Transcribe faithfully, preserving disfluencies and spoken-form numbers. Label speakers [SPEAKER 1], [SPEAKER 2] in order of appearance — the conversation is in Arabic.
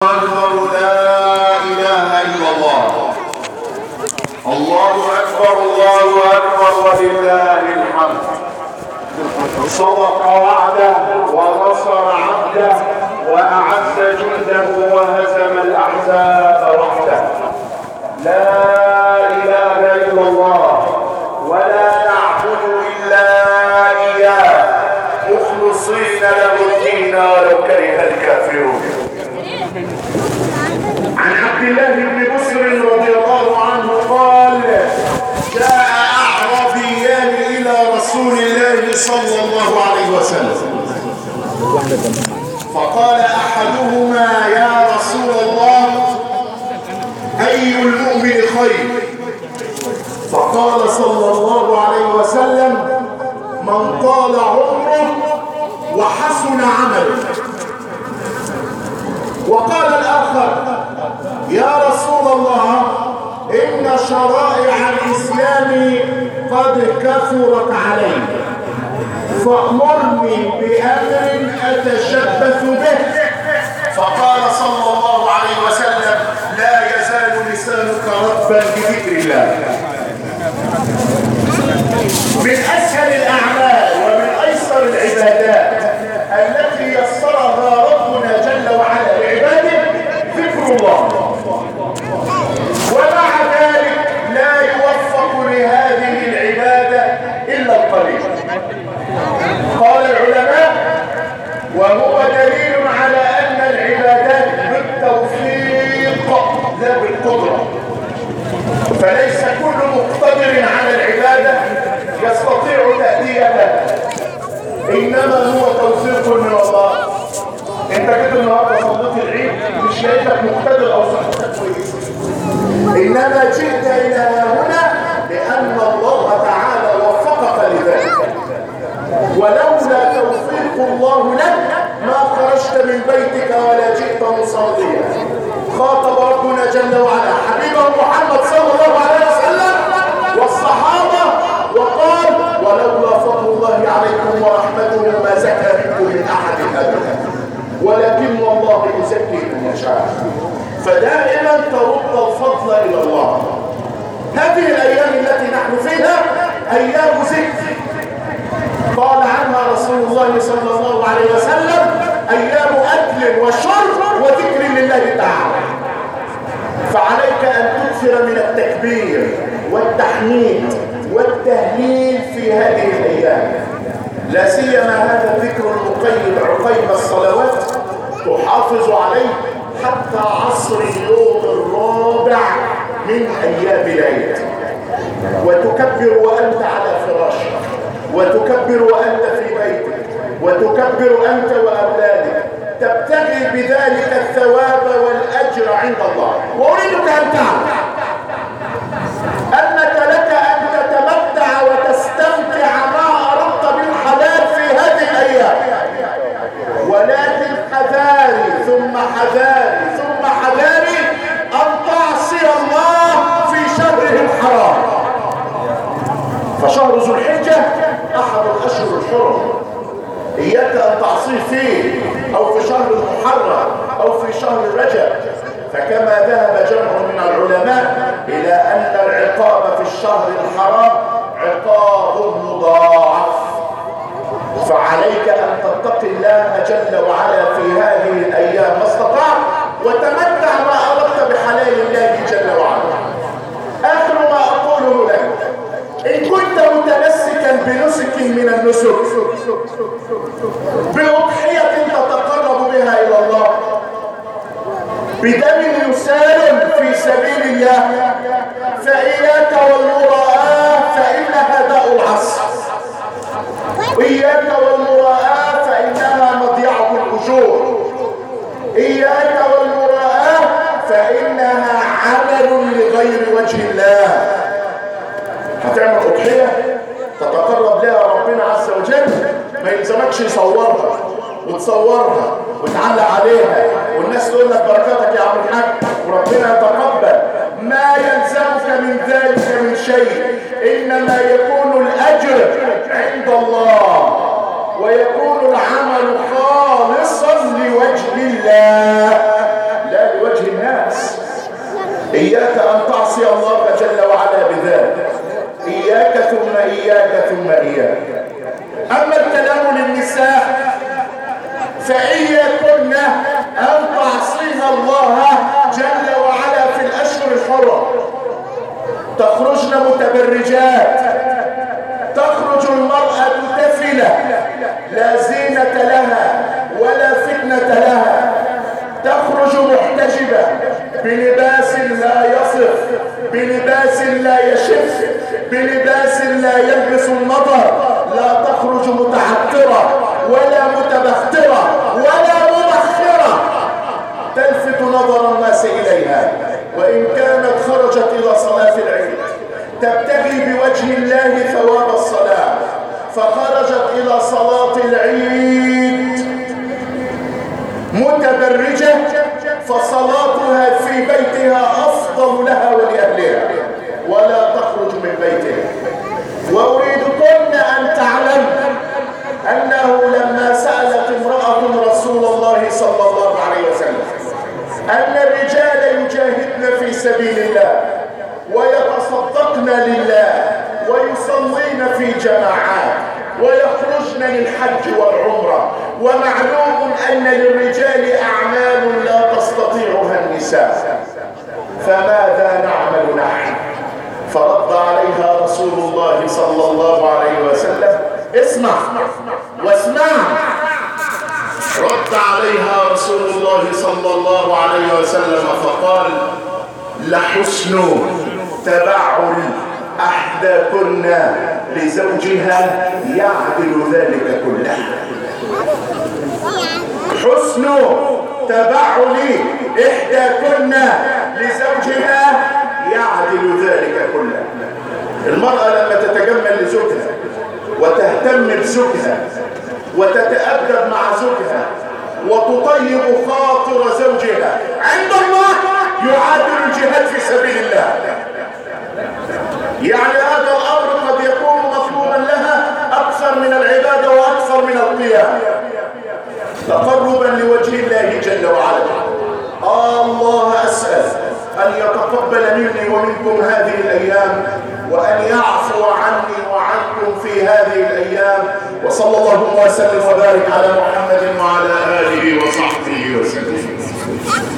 [SPEAKER 1] أكبر لا إله إلا الله. الله أكبر الله أكبر ولله الحمد. صدق وعده ونصر عبده وأعز جنده وهزم الأحزاب وحده. لا إله إلا الله ولا نعبد إلا إياه مخلصين له الدين ولو كره الكافرون. عن عبد الله بن بسر رضي الله عنه قال: جاء أعرابيان إلى رسول الله صلى الله عليه وسلم فقال أحدهما: يا رسول الله أي المؤمن خير؟ فقال صلى الله عليه وسلم: من طال عمره وحسن عمله. وقال الآخر: يا رسول الله إن شرائع الإسلام قد كثرت علي فأمرني بأمر أتشبث به. فقال صلى الله عليه وسلم: لا يزال لسانك رطبا بذكر الله. من أسهل الأعمال ومن أيسر العبادات التي يسرها ربنا جل وعلا لعباده ذكر الله، ومع ذلك لا يوفق لهذه العبادة إلا القليل. قال العلماء: وهو دليل على أن العبادات بالتوفيق لا بالقدرة، فليس كل مقتدر على العبادة يستطيع تأديتها، إنما هو توفيق من الله. انت كده النهارده صليت العيد مش شايفك مقتدر او صحتك كويسه، انما جئت الى هنا لان الله تعالى وفقك لذلك، ولولا توفيق الله لك ما خرجت من بيتك ولا جئت مصليا. خاطب ربنا جل وعلا حبيبه محمد صلى الله عليه وسلم والصحابه وقال: ولولا فضل الله عليكم ورحمته ما زكى منكم من احد ابدا ولكن الله يزكي من يشاء. فدائما ترد الفضل الى الله. هذه الايام التي نحن فيها ايام ذكر، قال عنها رسول الله صلى الله عليه وسلم: ايام اكل وشرب وذكر لله تعالى. فعليك ان تكثر من التكبير والتحميد والتهليل في هذه الايام، لا سيما هذا الذكر المقيد عقيب الصلوات تحافظ عليه حتى عصر اليوم الرابع من ايام العيد، وتكبر وانت على فراشك، وتكبر وانت في بيتك، وتكبر انت واولادك، تبتغي بذلك الثواب والاجر عند الله. واريدك ان تعلم انك لك ان تتمتع وتستمتع ما اردت بالحلال في هذه الايام، ولكن حذاري ثم حذاري ثم حذاري ان تعصي الله في شهره الحرام. فشهر ذو الحجه احد الاشهر الحرم، اياك ان تعصيه فيه او في شهر المحرم او في شهر رجب. فكما ذهب جمع من العلماء الى ان العقاب في الشهر الحرام عقاب مضاعف، فعليك ان تتقي الله جل وعلا في هذه الايام ما استطعت، وتمتع ما اردت بحلال الله جل وعلا. اخر ما اقوله لك: ان كنت متمسكا بنسك من النسك، بأضحية تتقرب بها الى الله، بدم يسال في سبيل الله، فإياك والمراءة فإنها داء العصر. إياك والمراءة فإنها مضيعة الأجور. إياك والمراءة فإنها عمل لغير وجه الله. هتعمل أضحية تتقرب لها ربنا عز وجل، ما يلزمكش يصورها وتصورها وتعلق عليها والناس تقول لك بركاتك يا عم الحاج وربنا يتقبل. ما يلزمك من ذلك من شيء، انما يكون الاجر عند الله ويكون العمل خالصا لوجه الله، لا إياك أن تعصي الله جل وعلا بذلك، إياك ثم إياك ثم إياك. أما الكلام للنساء فإياكن أن تعصين الله جل وعلا في الأشهر الحرم. تخرجن متبرجات، تخرج المرأة تفلة لا زينة لها ولا فتنة لها، تخرج محتجبة بلباس لا يصف، بلباس لا يشف، بلباس لا يلبس النظر، لا تخرج متعطرة ولا متبخترة ولا مبخرة تلفت نظر الناس إليها. وإن كانت خرجت إلى صلاة العيد تبتغي بوجه الله ثواب الصلاة، فخرجت إلى صلاة العيد متبرجة، فصلاتها في بيتها أفضل لها ولأهلها، ولا تخرج من بيتها. وأريدكن أن تعلم أنه لما سألت امرأة رسول الله صلى الله عليه وسلم أن الرجال يجاهدن في سبيل الله ويتصدقن لله ويصلين في جماعات ويخرجن للحج والعمرة، ومعلوم أن للرجال أعمال لا تستطيعها النساء، فماذا نعمل نحن؟ فرد عليها رسول الله صلى الله عليه وسلم، اسمع واسمع، رد عليها رسول الله صلى الله عليه وسلم فقال: لحسن تبعل أحداكن لزوجها يعدل ذلك كله. حسن تبعل إحداكن لزوجها يعدل ذلك كله. المرأة لما تتجمل لزوجها وتهتم بزوجها وتتأدب مع زوجها وتطيب خاطر زوجها، عند الله يعادل الجهاد في سبيل الله. يعني هذا الأمر قد يكون مطلوبا لها أكثر من العبادة وأكثر من القيام، تقربا لوجه الله جل وعلا. الله أسأل أن يتقبل مني ومنكم هذه الأيام، وأن يعفو عني وعنكم في هذه الأيام. وصلى الله وسلم وبارك على محمد وعلى آله وصحبه وسلم.